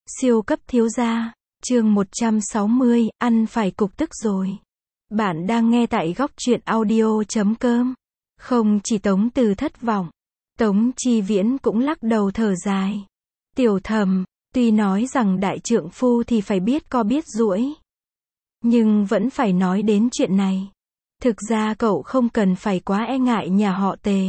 Siêu cấp thiếu gia, chương 160, ăn phải cục tức rồi. Bạn đang nghe tại góc truyện audio.com. Không chỉ Tống Từ thất vọng, Tống Chi Viễn cũng lắc đầu thở dài. Tiểu Thầm, tuy nói rằng đại trượng phu thì phải biết co biết duỗi, nhưng vẫn phải nói đến chuyện này. Thực ra cậu không cần phải quá e ngại nhà họ Tề.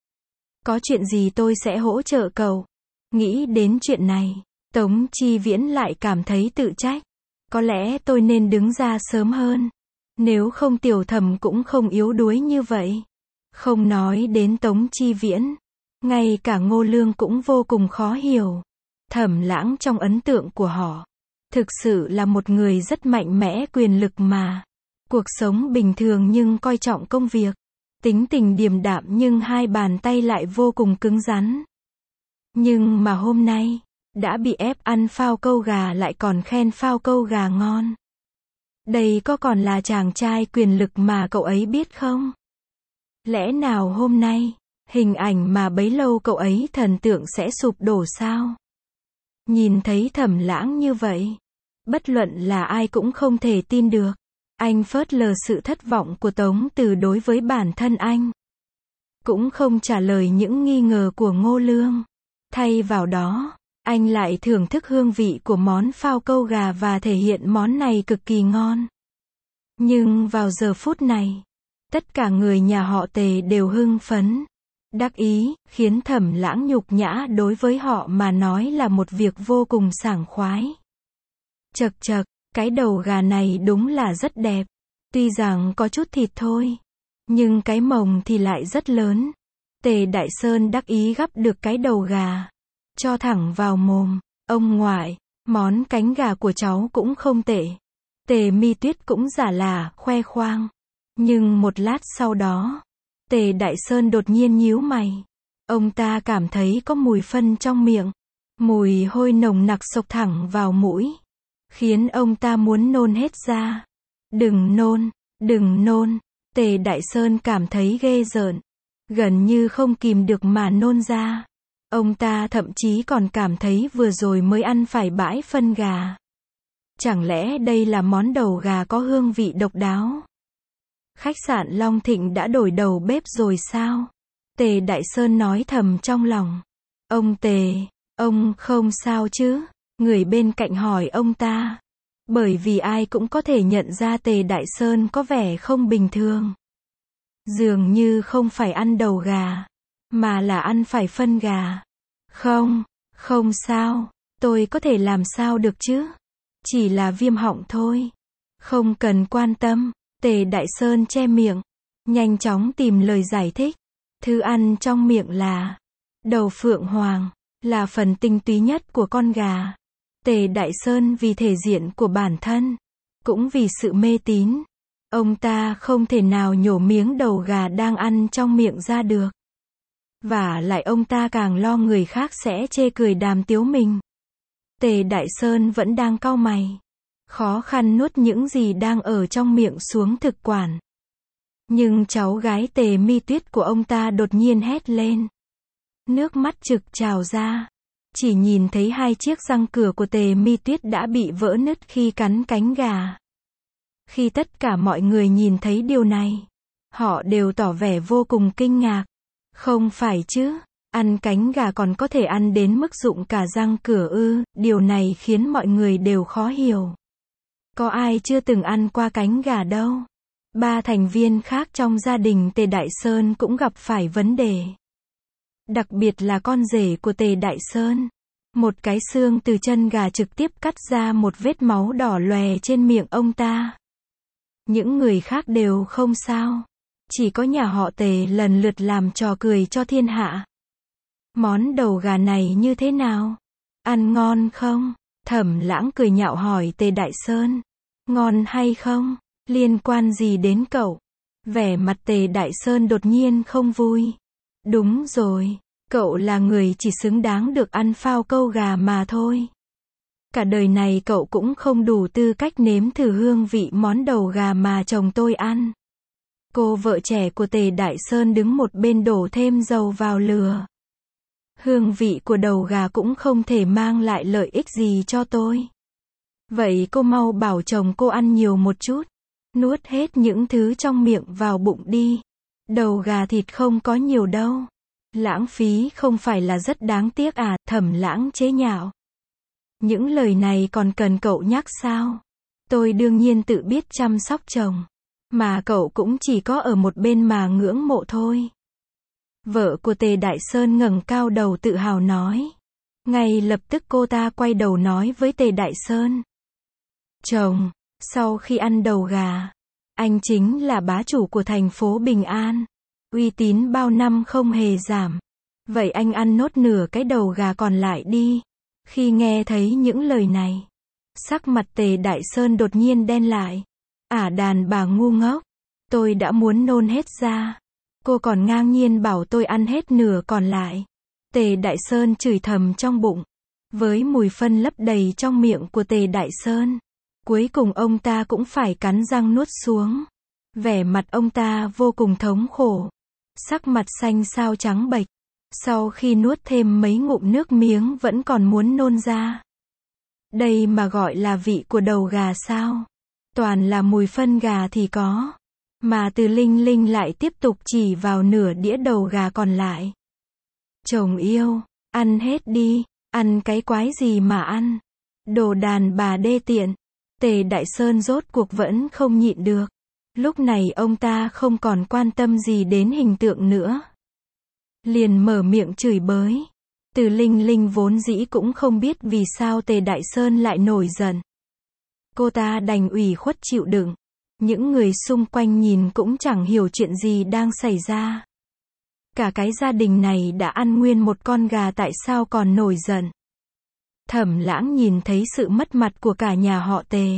Có chuyện gì tôi sẽ hỗ trợ cậu. Nghĩ đến chuyện này, Tống Chi Viễn lại cảm thấy tự trách. Có lẽ tôi nên đứng ra sớm hơn. Nếu không Tiểu Thầm cũng không yếu đuối như vậy. Không nói đến Tống Chi Viễn, ngay cả Ngô Lương cũng vô cùng khó hiểu. Thẩm Lãng trong ấn tượng của họ, thực sự là một người rất mạnh mẽ quyền lực mà. Cuộc sống bình thường nhưng coi trọng công việc. Tính tình điềm đạm nhưng hai bàn tay lại vô cùng cứng rắn. Nhưng mà hôm nay, đã bị ép ăn phao câu gà lại còn khen phao câu gà ngon. Đây có còn là chàng trai quyền lực mà cậu ấy biết không? Lẽ nào hôm nay, hình ảnh mà bấy lâu cậu ấy thần tượng sẽ sụp đổ sao? Nhìn thấy Thẩm Lãng như vậy, bất luận là ai cũng không thể tin được. Anh phớt lờ sự thất vọng của Tống Từ đối với bản thân anh. Cũng không trả lời những nghi ngờ của Ngô Lương. Thay vào đó, anh lại thưởng thức hương vị của món phao câu gà và thể hiện món này cực kỳ ngon. Nhưng vào giờ phút này, tất cả người nhà họ Tề đều hưng phấn, đắc ý, khiến Thẩm Lãng nhục nhã đối với họ mà nói là một việc vô cùng sảng khoái. Chậc chậc, cái đầu gà này đúng là rất đẹp. Tuy rằng có chút thịt thôi, nhưng cái mồng thì lại rất lớn. Tề Đại Sơn đắc ý gắp được cái đầu gà, cho thẳng vào mồm. Ông ngoại, món cánh gà của cháu cũng không tệ. Tề Mi Tuyết cũng giả là khoe khoang. Nhưng một lát sau đó, Tề Đại Sơn đột nhiên nhíu mày. Ông ta cảm thấy có mùi phân trong miệng. Mùi hôi nồng nặc xộc thẳng vào mũi, khiến ông ta muốn nôn hết ra. Đừng nôn, đừng nôn. Tề Đại Sơn cảm thấy ghê rợn, gần như không kìm được mà nôn ra. Ông ta thậm chí còn cảm thấy vừa rồi mới ăn phải bãi phân gà. Chẳng lẽ đây là món đầu gà có hương vị độc đáo? Khách sạn Long Thịnh đã đổi đầu bếp rồi sao? Tề Đại Sơn nói thầm trong lòng. Ông Tề, ông không sao chứ? Người bên cạnh hỏi ông ta. Bởi vì ai cũng có thể nhận ra Tề Đại Sơn có vẻ không bình thường. Dường như không phải ăn đầu gà, mà là ăn phải phân gà. Không, không sao, tôi có thể làm sao được chứ? Chỉ là viêm họng thôi. Không cần quan tâm. Tề Đại Sơn che miệng, nhanh chóng tìm lời giải thích. Thứ ăn trong miệng là đầu phượng hoàng, là phần tinh túy nhất của con gà. Tề Đại Sơn vì thể diện của bản thân, cũng vì sự mê tín, ông ta không thể nào nhổ miếng đầu gà đang ăn trong miệng ra được. Và lại ông ta càng lo người khác sẽ chê cười đàm tiếu mình. Tề Đại Sơn vẫn đang cau mày, khó khăn nuốt những gì đang ở trong miệng xuống thực quản. Nhưng cháu gái Tề Mi Tuyết của ông ta đột nhiên hét lên. Nước mắt trực trào ra. Chỉ nhìn thấy hai chiếc răng cửa của Tề Mi Tuyết đã bị vỡ nứt khi cắn cánh gà. Khi tất cả mọi người nhìn thấy điều này, họ đều tỏ vẻ vô cùng kinh ngạc. Không phải chứ, ăn cánh gà còn có thể ăn đến mức rụng cả răng cửa ư? Điều này khiến mọi người đều khó hiểu. Có ai chưa từng ăn qua cánh gà đâu. 3 thành viên khác trong gia đình Tề Đại Sơn cũng gặp phải vấn đề. Đặc biệt là con rể của Tề Đại Sơn. Một cái xương từ chân gà trực tiếp cắt ra một vết máu đỏ lòe trên miệng ông ta. Những người khác đều không sao. Chỉ có nhà họ Tề lần lượt làm trò cười cho thiên hạ. Món đầu gà này như thế nào? Ăn ngon không? Thẩm Lãng cười nhạo hỏi Tề Đại Sơn. Ngon hay không? Liên quan gì đến cậu? Vẻ mặt Tề Đại Sơn đột nhiên không vui. Đúng rồi, cậu là người chỉ xứng đáng được ăn phao câu gà mà thôi. Cả đời này cậu cũng không đủ tư cách nếm thử hương vị món đầu gà mà chồng tôi ăn. Cô vợ trẻ của Tề Đại Sơn đứng một bên đổ thêm dầu vào lửa. Hương vị của đầu gà cũng không thể mang lại lợi ích gì cho tôi. Vậy cô mau bảo chồng cô ăn nhiều một chút. Nuốt hết những thứ trong miệng vào bụng đi. Đầu gà thịt không có nhiều đâu. Lãng phí không phải là rất đáng tiếc à, Thẩm Lãng chế nhạo. Những lời này còn cần cậu nhắc sao? Tôi đương nhiên tự biết chăm sóc chồng. Mà cậu cũng chỉ có ở một bên mà ngưỡng mộ thôi. Vợ của Tề Đại Sơn ngẩng cao đầu tự hào nói. Ngay lập tức cô ta quay đầu nói với Tề Đại Sơn. Chồng, sau khi ăn đầu gà, anh chính là bá chủ của thành phố Bình An. Uy tín bao năm không hề giảm. Vậy anh ăn nốt nửa cái đầu gà còn lại đi. Khi nghe thấy những lời này, sắc mặt Tề Đại Sơn đột nhiên đen lại. Đàn bà ngu ngốc. Tôi đã muốn nôn hết ra. Cô còn ngang nhiên bảo tôi ăn hết nửa còn lại. Tề Đại Sơn chửi thầm trong bụng. Với mùi phân lấp đầy trong miệng của Tề Đại Sơn, cuối cùng ông ta cũng phải cắn răng nuốt xuống. Vẻ mặt ông ta vô cùng thống khổ. Sắc mặt xanh xao trắng bệch. Sau khi nuốt thêm mấy ngụm nước miếng vẫn còn muốn nôn ra. Đây mà gọi là vị của đầu gà sao? Toàn là mùi phân gà thì có. Mà Từ Linh Linh lại tiếp tục chỉ vào nửa đĩa đầu gà còn lại. Chồng yêu, ăn hết đi, ăn cái quái gì mà ăn. Đồ đàn bà đê tiện. Tề Đại Sơn rốt cuộc vẫn không nhịn được. Lúc này ông ta không còn quan tâm gì đến hình tượng nữa. Liền mở miệng chửi bới. Từ Linh Linh vốn dĩ cũng không biết vì sao Tề Đại Sơn lại nổi giận. Cô ta đành ủy khuất chịu đựng. Những người xung quanh nhìn cũng chẳng hiểu chuyện gì đang xảy ra. Cả cái gia đình này đã ăn nguyên một con gà tại sao còn nổi giận. Thẩm Lãng nhìn thấy sự mất mặt của cả nhà họ Tề.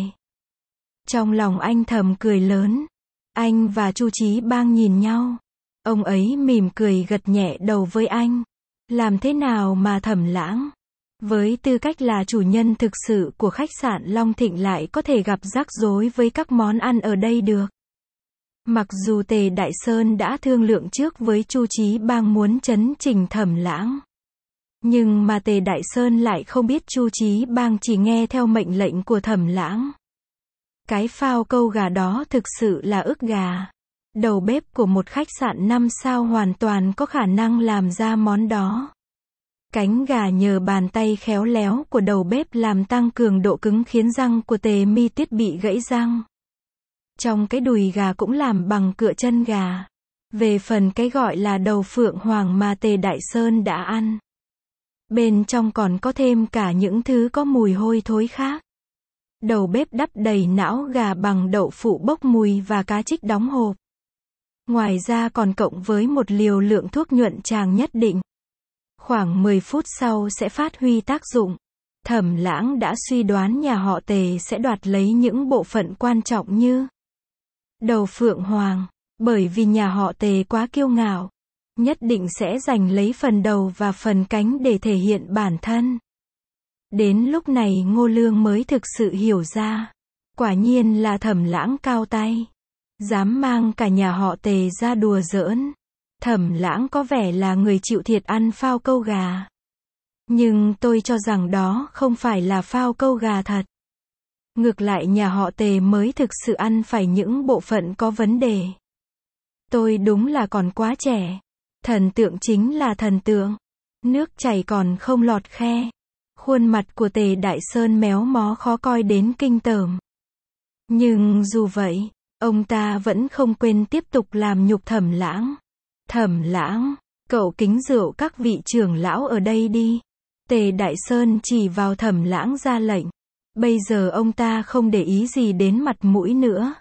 Trong lòng anh thầm cười lớn. Anh và Chu Chí Bang nhìn nhau. Ông ấy mỉm cười gật nhẹ đầu với anh. Làm thế nào mà Thẩm Lãng, với tư cách là chủ nhân thực sự của khách sạn Long Thịnh lại có thể gặp rắc rối với các món ăn ở đây được. Mặc dù Tề Đại Sơn đã thương lượng trước với Chu Chí Bang muốn chấn chỉnh Thẩm Lãng. Nhưng mà Tề Đại Sơn lại không biết Chu Chí Bang chỉ nghe theo mệnh lệnh của Thẩm Lãng. Cái phao câu gà đó thực sự là ức gà. Đầu bếp của một khách sạn 5 sao hoàn toàn có khả năng làm ra món đó. Cánh gà nhờ bàn tay khéo léo của đầu bếp làm tăng cường độ cứng khiến răng của Tề Mi Tiết bị gãy răng. Trong cái đùi gà cũng làm bằng cựa chân gà. Về phần cái gọi là đầu phượng hoàng mà Tề Đại Sơn đã ăn, bên trong còn có thêm cả những thứ có mùi hôi thối khác. Đầu bếp đắp đầy não gà bằng đậu phụ bốc mùi và cá trích đóng hộp. Ngoài ra còn cộng với một liều lượng thuốc nhuận tràng nhất định. Khoảng 10 phút sau sẽ phát huy tác dụng. Thẩm Lãng đã suy đoán nhà họ Tề sẽ đoạt lấy những bộ phận quan trọng như đầu phượng hoàng, bởi vì nhà họ Tề quá kiêu ngạo, nhất định sẽ giành lấy phần đầu và phần cánh để thể hiện bản thân. Đến lúc này Ngô Lương mới thực sự hiểu ra, quả nhiên là Thẩm Lãng cao tay, dám mang cả nhà họ Tề ra đùa giỡn. Thẩm Lãng có vẻ là người chịu thiệt ăn phao câu gà. Nhưng tôi cho rằng đó không phải là phao câu gà thật. Ngược lại nhà họ Tề mới thực sự ăn phải những bộ phận có vấn đề. Tôi đúng là còn quá trẻ. Thần tượng chính là thần tượng. Nước chảy còn không lọt khe. Khuôn mặt của Tề Đại Sơn méo mó khó coi đến kinh tởm. Nhưng dù vậy, ông ta vẫn không quên tiếp tục làm nhục Thẩm Lãng. Thẩm Lãng, cậu kính rượu các vị trưởng lão ở đây đi. Tề Đại Sơn chỉ vào Thẩm Lãng ra lệnh. Bây giờ ông ta không để ý gì đến mặt mũi nữa.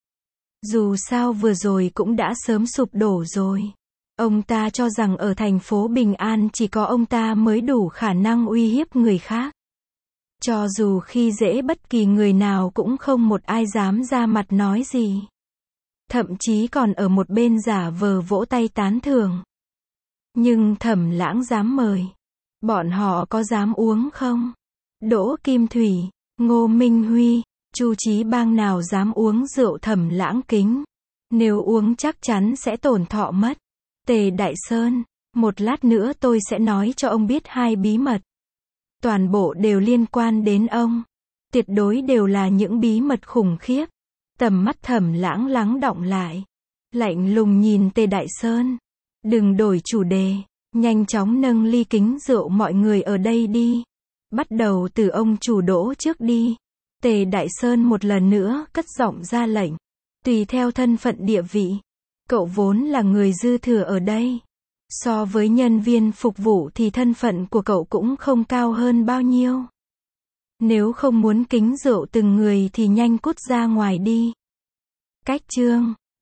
Dù sao vừa rồi cũng đã sớm sụp đổ rồi. Ông ta cho rằng ở thành phố Bình An chỉ có ông ta mới đủ khả năng uy hiếp người khác. Cho dù khi dễ bất kỳ người nào cũng không một ai dám ra mặt nói gì. Thậm chí còn ở một bên giả vờ vỗ tay tán thưởng. Nhưng Thẩm Lãng dám mời. Bọn họ có dám uống không? Đỗ Kim Thủy, Ngô Minh Huy, Chu Chí Bang nào dám uống rượu Thẩm Lãng kính. Nếu uống chắc chắn sẽ tổn thọ mất. Tề Đại Sơn, Một lát nữa tôi sẽ nói cho ông biết 2 bí mật. Toàn bộ đều liên quan đến ông. Tuyệt đối đều là những bí mật khủng khiếp. Tầm mắt Thẩm Lãng lắng đọng lại. Lạnh lùng nhìn Tề Đại Sơn. Đừng đổi chủ đề. Nhanh chóng nâng ly kính rượu mọi người ở đây đi. Bắt đầu từ ông chủ Đỗ trước đi. Tề Đại Sơn một lần nữa cất giọng ra lệnh. Tùy theo thân phận địa vị. Cậu vốn là người dư thừa ở đây. So với nhân viên phục vụ thì thân phận của cậu cũng không cao hơn bao nhiêu. Nếu không muốn kính rượu từng người thì nhanh cút ra ngoài đi. Cách chương